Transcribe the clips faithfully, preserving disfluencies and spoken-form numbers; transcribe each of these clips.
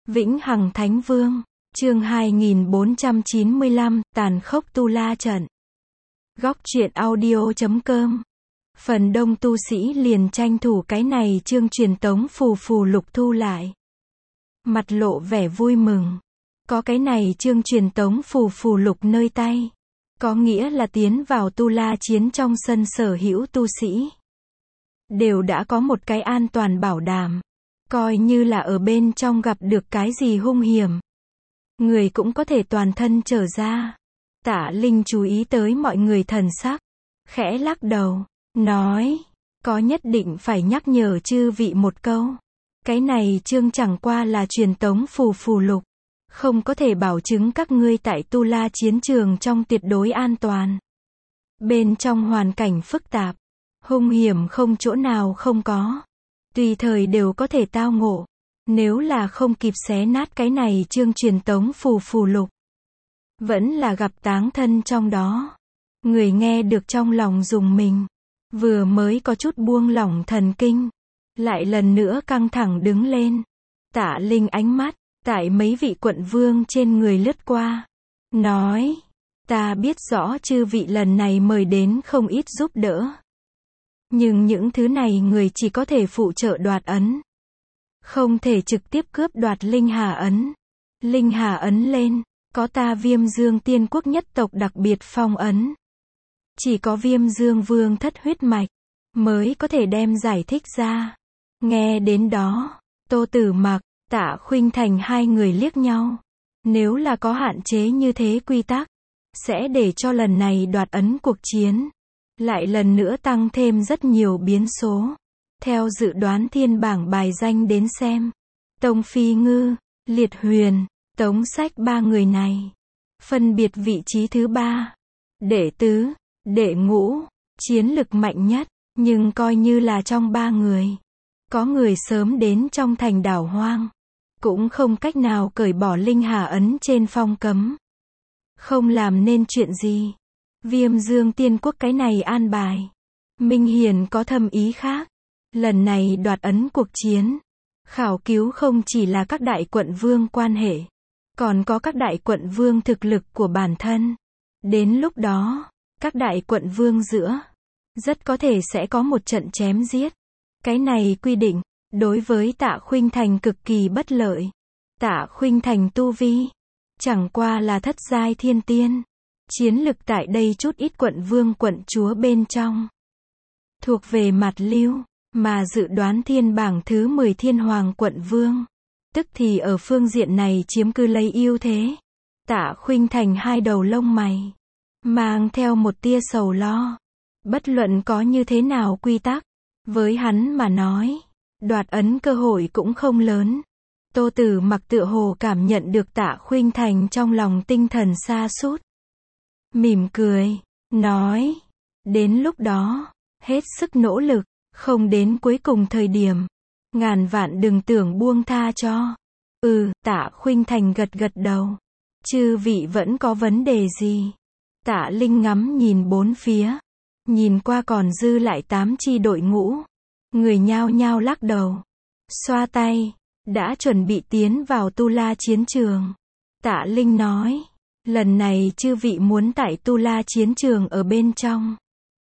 Vĩnh Hằng Thánh Vương, chương hai nghìn bốn trăm chín mươi lăm, tàn khốc tu la trận. Góc truyện audio chấm com. Phần đông tu sĩ liền tranh thủ cái này chương truyền tống phù phù lục thu lại. Mặt lộ vẻ vui mừng. Có cái này chương truyền tống phù phù lục nơi tay. Có nghĩa là tiến vào tu la chiến trong sân sở hữu tu sĩ. Đều đã có một cái an toàn bảo đảm. Coi như là ở bên trong gặp được cái gì hung hiểm. Người cũng có thể toàn thân trở ra. Tạ Linh chú ý tới mọi người thần sắc. Khẽ lắc đầu. Nói. Có nhất định phải nhắc nhở chư vị một câu. Cái này chương chẳng qua là truyền tống phù phù lục. Không có thể bảo chứng các ngươi tại tu la chiến trường trong tuyệt đối an toàn. Bên trong hoàn cảnh phức tạp. Hung hiểm không chỗ nào không có. Tùy thời đều có thể tao ngộ. Nếu là không kịp xé nát cái này chương truyền tống phù phù lục. Vẫn là gặp táng thân trong đó. Người nghe được trong lòng rùng mình. Vừa mới có chút buông lỏng thần kinh. Lại lần nữa căng thẳng đứng lên. Tạ Linh ánh mắt. Tại mấy vị quận vương trên người lướt qua. Nói. Ta biết rõ chư vị lần này mời đến không ít giúp đỡ. Nhưng những thứ này người chỉ có thể phụ trợ đoạt ấn. Không thể trực tiếp cướp đoạt Linh Hà ấn. Linh Hà ấn lên. Có ta Viêm Dương Tiên Quốc nhất tộc đặc biệt phong ấn. Chỉ có Viêm Dương Vương thất huyết mạch. Mới có thể đem giải thích ra. Nghe đến đó. Tô Tử Mặc, Tạ Khuynh Thành hai người liếc nhau. Nếu là có hạn chế như thế quy tắc. Sẽ để cho lần này đoạt ấn cuộc chiến. Lại lần nữa tăng thêm rất nhiều biến số. Theo dự đoán thiên bảng bài danh đến xem. Tông Phi Ngư, Liệt Huyền, Tống Sách ba người này. Phân biệt vị trí thứ ba. Đệ tứ, đệ ngũ, chiến lực mạnh nhất. Nhưng coi như là trong ba người. Có người sớm đến trong thành đảo hoang. Cũng không cách nào cởi bỏ Linh Hà ấn trên phong cấm. Không làm nên chuyện gì. Viêm Dương Tiên Quốc cái này an bài. Minh Hiền có thâm ý khác. Lần này đoạt ấn cuộc chiến. Khảo cứu không chỉ là các đại quận vương quan hệ. Còn có các đại quận vương thực lực của bản thân. Đến lúc đó, các đại quận vương giữa. Rất có thể sẽ có một trận chém giết. Cái này quy định. Đối với Tạ Khuynh Thành cực kỳ bất lợi. Tạ Khuynh Thành tu vi. Chẳng qua là thất giai thiên tiên. Chiến lực tại đây chút ít quận vương quận chúa bên trong. Thuộc về mặt lưu. Mà dự đoán thiên bảng thứ mười thiên hoàng quận vương. Tức thì ở phương diện này chiếm cứ lấy ưu thế. Tạ Khuynh Thành hai đầu lông mày. Mang theo một tia sầu lo. Bất luận có như thế nào quy tắc. Với hắn mà nói. Đoạt ấn cơ hội cũng không lớn. Tô Tử Mặc tựa hồ cảm nhận được Tạ Khuynh Thành trong lòng tinh thần sa sút. Mỉm cười. Nói. Đến lúc đó. Hết sức nỗ lực. Không đến cuối cùng thời điểm. Ngàn vạn đừng tưởng buông tha cho. Ừ, Tạ Khuynh Thành gật gật đầu. Chư vị vẫn có vấn đề gì? Tạ Linh ngắm nhìn bốn phía. Nhìn qua còn dư lại tám chi đội ngũ. Người nhao nhao lắc đầu. Xoa tay. Đã chuẩn bị tiến vào tu la chiến trường. Tạ Linh nói. Lần này chư vị muốn tại tu la chiến trường ở bên trong.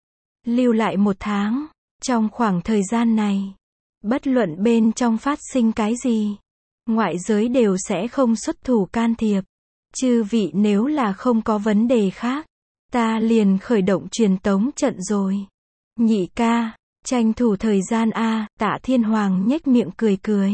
Lưu lại một tháng. Trong khoảng thời gian này. Bất luận bên trong phát sinh cái gì. Ngoại giới đều sẽ không xuất thủ can thiệp. Chư vị nếu là không có vấn đề khác. Ta liền khởi động truyền tống trận rồi. Nhị ca. Tranh thủ thời gian a. Tạ Thiên Hoàng nhếch miệng cười cười.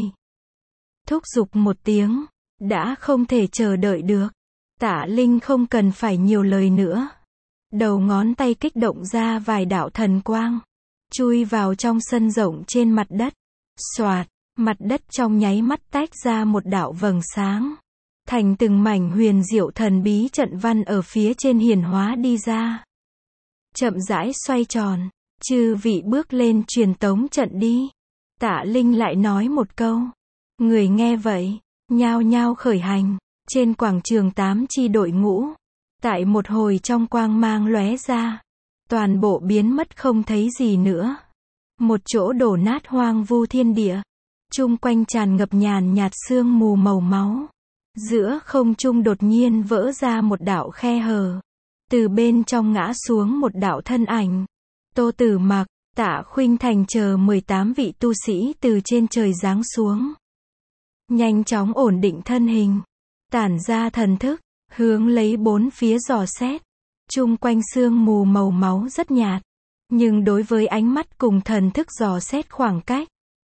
Thúc giục một tiếng. Đã không thể chờ đợi được. Tạ Linh không cần phải nhiều lời nữa. Đầu ngón tay kích động ra vài đạo thần quang. Chui vào trong sân rộng trên mặt đất. Xoạt. Mặt đất trong nháy mắt tách ra một đạo vầng sáng. Thành từng mảnh huyền diệu thần bí trận văn ở phía trên hiển hóa đi ra. Chậm rãi xoay tròn. Chư vị bước lên truyền tống trận đi. Tạ Linh lại nói một câu. Người nghe vậy. Nhao nhao khởi hành. Trên quảng trường tám chi đội ngũ. Tại một hồi trong quang mang lóe ra. Toàn bộ biến mất không thấy gì nữa. Một chỗ đổ nát hoang vu thiên địa. chung quanh tràn ngập nhàn nhạt sương mù màu máu. Giữa không trung đột nhiên vỡ ra một đạo khe hở. Từ bên trong ngã xuống một đạo thân ảnh. Tô Tử Mặc, Tạ Khuynh Thành chờ mười tám vị tu sĩ từ trên trời giáng xuống. Nhanh chóng ổn định thân hình, tản ra thần thức, hướng lấy bốn phía dò xét. Chung quanh sương mù màu máu rất nhạt, nhưng đối với ánh mắt cùng thần thức dò xét khoảng cách,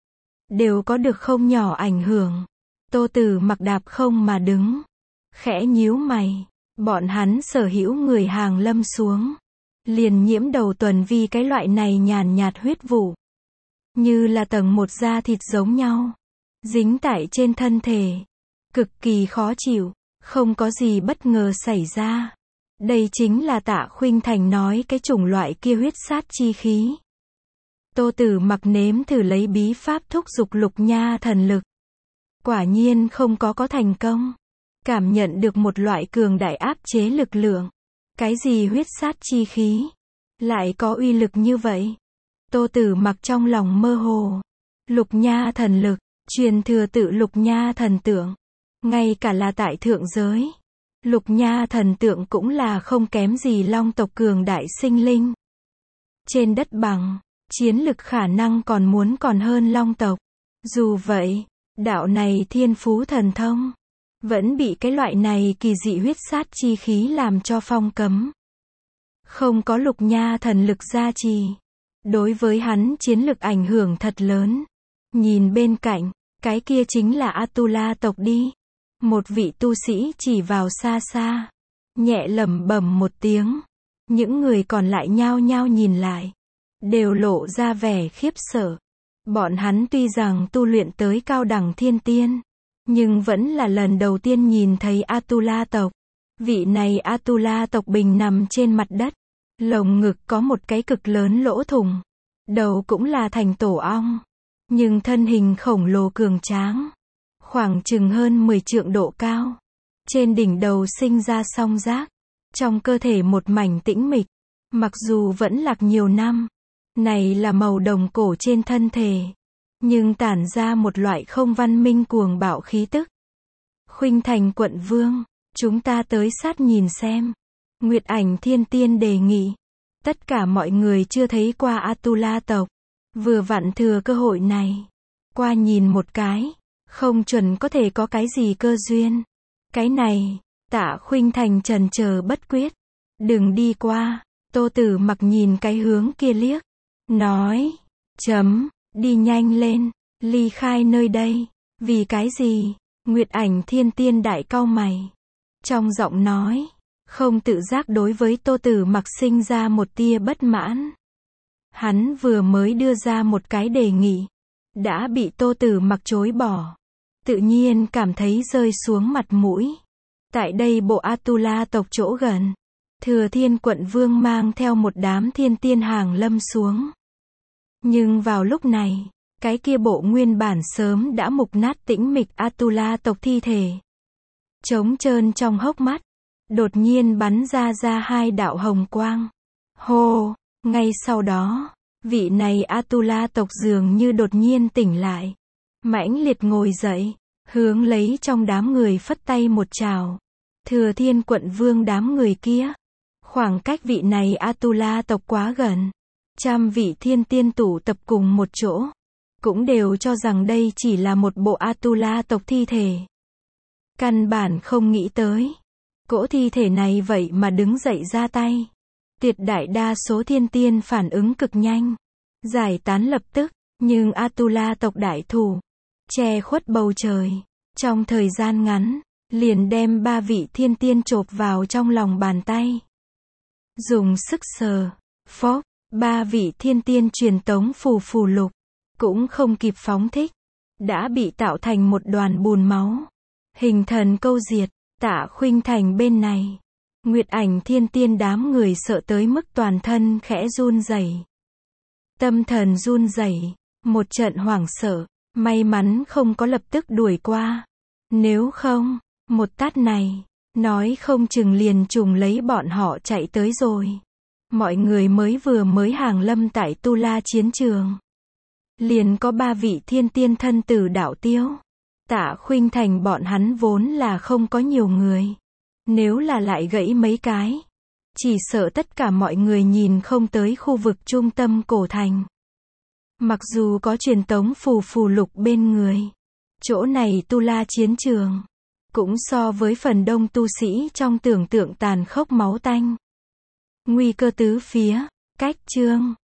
đều có được không nhỏ ảnh hưởng. Tô Tử Mặc đạp không mà đứng, khẽ nhíu mày, bọn hắn sở hữu người hàng lâm xuống, liền nhiễm đầu tuần vi cái loại này nhàn nhạt huyết vụ, như là tầng một da thịt giống nhau, dính tại trên thân thể, cực kỳ khó chịu, không có gì bất ngờ xảy ra. Đây chính là Tạ Khuynh Thành nói cái chủng loại kia huyết sát chi khí. Tô Tử Mặc nếm thử lấy bí pháp thúc dục lục nha thần lực. Quả nhiên không có có thành công. Cảm nhận được một loại cường đại áp chế lực lượng. Cái gì huyết sát chi khí? Lại có uy lực như vậy? Tô Tử Mặc trong lòng mơ hồ. Lục nha thần lực, truyền thừa tự lục nha thần tượng. Ngay cả là tại thượng giới. Lục nha thần tượng cũng là không kém gì long tộc cường đại sinh linh. Trên đất bằng, chiến lực khả năng còn muốn còn hơn long tộc. Dù vậy, đạo này thiên phú thần thông, vẫn bị cái loại này kỳ dị huyết sát chi khí làm cho phong cấm. Không có lục nha thần lực gia trì, đối với hắn chiến lực ảnh hưởng thật lớn. Nhìn bên cạnh, cái kia chính là Atula tộc đi. Một vị tu sĩ chỉ vào xa xa, nhẹ lẩm bẩm một tiếng. Những người còn lại nhao nhao nhìn lại, đều lộ ra vẻ khiếp sợ. Bọn hắn tuy rằng tu luyện tới cao đẳng thiên tiên, nhưng vẫn là lần đầu tiên nhìn thấy Atula tộc. Vị này Atula tộc bình nằm trên mặt đất, lồng ngực có một cái cực lớn lỗ thủng, đầu cũng là thành tổ ong, nhưng thân hình khổng lồ cường tráng, khoảng chừng hơn mười trượng độ cao. Trên đỉnh đầu sinh ra song giác, trong cơ thể một mảnh tĩnh mịch, mặc dù vẫn lạc nhiều năm. Này là màu đồng cổ trên thân thể, nhưng tản ra một loại không văn minh cuồng bạo khí tức. Khuynh Thành quận vương, chúng ta tới sát nhìn xem. Nguyệt Ảnh Thiên Tiên đề nghị. Tất cả mọi người chưa thấy qua Atula tộc, vừa vặn thừa cơ hội này, qua nhìn một cái, không chuẩn có thể có cái gì cơ duyên. Cái này, Tạ Khuynh Thành chần chờ bất quyết. Đừng đi qua. Tô Tử Mặc nhìn cái hướng kia liếc, nói, chấm, đi nhanh lên, ly khai nơi đây. Vì cái gì? Nguyệt Ảnh Thiên Tiên đại cau mày, trong giọng nói, không tự giác đối với Tô Tử Mặc sinh ra một tia bất mãn. Hắn vừa mới đưa ra một cái đề nghị, đã bị Tô Tử Mặc chối bỏ, tự nhiên cảm thấy rơi xuống mặt mũi. Tại đây bộ Atula tộc chỗ gần, Thừa Thiên quận vương mang theo một đám thiên tiên hàng lâm xuống. Nhưng vào lúc này, cái kia bộ nguyên bản sớm đã mục nát tĩnh mịch Atula tộc thi thể, trống trơn trong hốc mắt, đột nhiên bắn ra ra hai đạo hồng quang. Hô, ngay sau đó, vị này Atula tộc dường như đột nhiên tỉnh lại, mãnh liệt ngồi dậy, hướng lấy trong đám người phất tay một trào. Thừa Thiên quận vương đám người kia, khoảng cách vị này Atula tộc quá gần, trăm vị thiên tiên tụ tập cùng một chỗ, cũng đều cho rằng đây chỉ là một bộ Atula tộc thi thể. Căn bản không nghĩ tới, cỗ thi thể này vậy mà đứng dậy ra tay. Tuyệt đại đa số thiên tiên phản ứng cực nhanh, giải tán lập tức, nhưng Atula tộc đại thủ, che khuất bầu trời, trong thời gian ngắn, liền đem ba vị thiên tiên chộp vào trong lòng bàn tay. Dùng sức sờ, phốc, ba vị thiên tiên truyền tống phù phù lục, cũng không kịp phóng thích, đã bị tạo thành một đoàn bùn máu. Hình thần câu diệt. Tạ Khuynh Thành bên này, Nguyệt Ảnh Thiên Tiên đám người sợ tới mức toàn thân khẽ run rẩy. Tâm thần run rẩy, một trận hoảng sợ, may mắn không có lập tức đuổi qua. Nếu không, một tát này, nói không chừng liền trùng lấy bọn họ chạy tới rồi. Mọi người mới vừa mới hàng lâm tại Tu La chiến trường. liền có ba vị thiên tiên thân tử đạo tiêu. Tạ Khuynh Thành bọn hắn vốn là không có nhiều người. Nếu là lại gãy mấy cái, chỉ sợ tất cả mọi người nhìn không tới khu vực trung tâm cổ thành. Mặc dù có truyền tống phù phù lục bên người, chỗ này tu la chiến trường, cũng so với phần đông tu sĩ trong tưởng tượng tàn khốc máu tanh. Nguy cơ tứ phía, cách chương.